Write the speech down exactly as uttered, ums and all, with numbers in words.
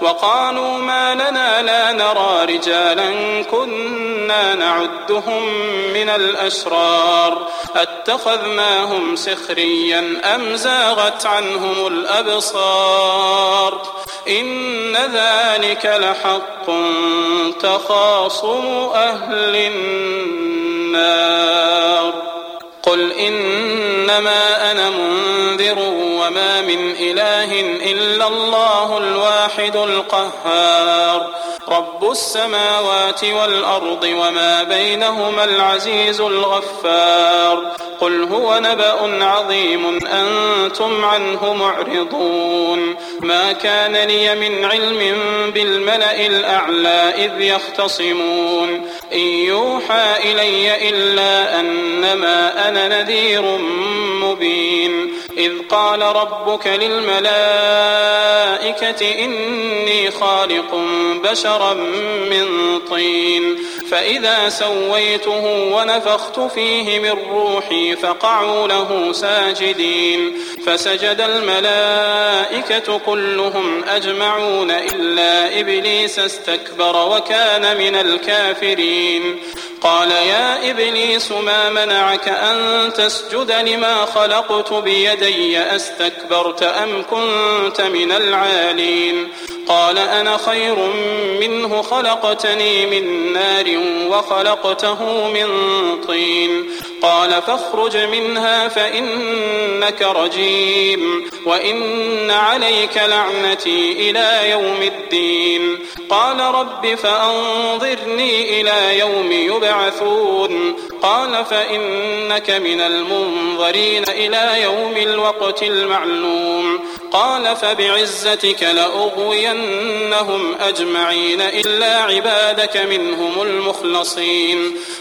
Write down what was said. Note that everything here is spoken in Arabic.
وقالوا ما لنا لا نرى رجالا كنا نعدهم من الأشرار أتخذناهم سخريا أم زاغت عنهم الأبصار إن ذلك لحق تخاصم أهل النار قل إنما أنا منذر وما من إله إلا الله الواحد القهار رب السماوات والأرض وما بينهما العزيز الغفار قل هو نبأ عظيم أنتم عنه معرضون ما كان لي من علم بالملأ الأعلى إذ يختصمون إن يوحى إلي إلا أنما أنا نذير مبين إذ قال ربك للملائكة إني خالق بشرا من طين فإذا سويته ونفخت فيه من روحي فقعوا له ساجدين فسجد الملائكة كلهم أجمعون إلا إبليس استكبر وكان من الكافرين قال يا إبليس ما منعك أن تسجد لما خلقت بيدي أستكبرت أم كنت من العالين قال أنا خير منه خلقتني من نار وخلقته من طين قال فاخرج منها فإنك رجيم وإن عليك لعنتي إلى يوم الدين قال رب فأنظرني إلى يوم يبعثون قال فإنك من المنظرين إلى يوم الوقت المعلوم قال فبعزتك لأغوينهم أجمعين إلا عبادك منهم المخلصين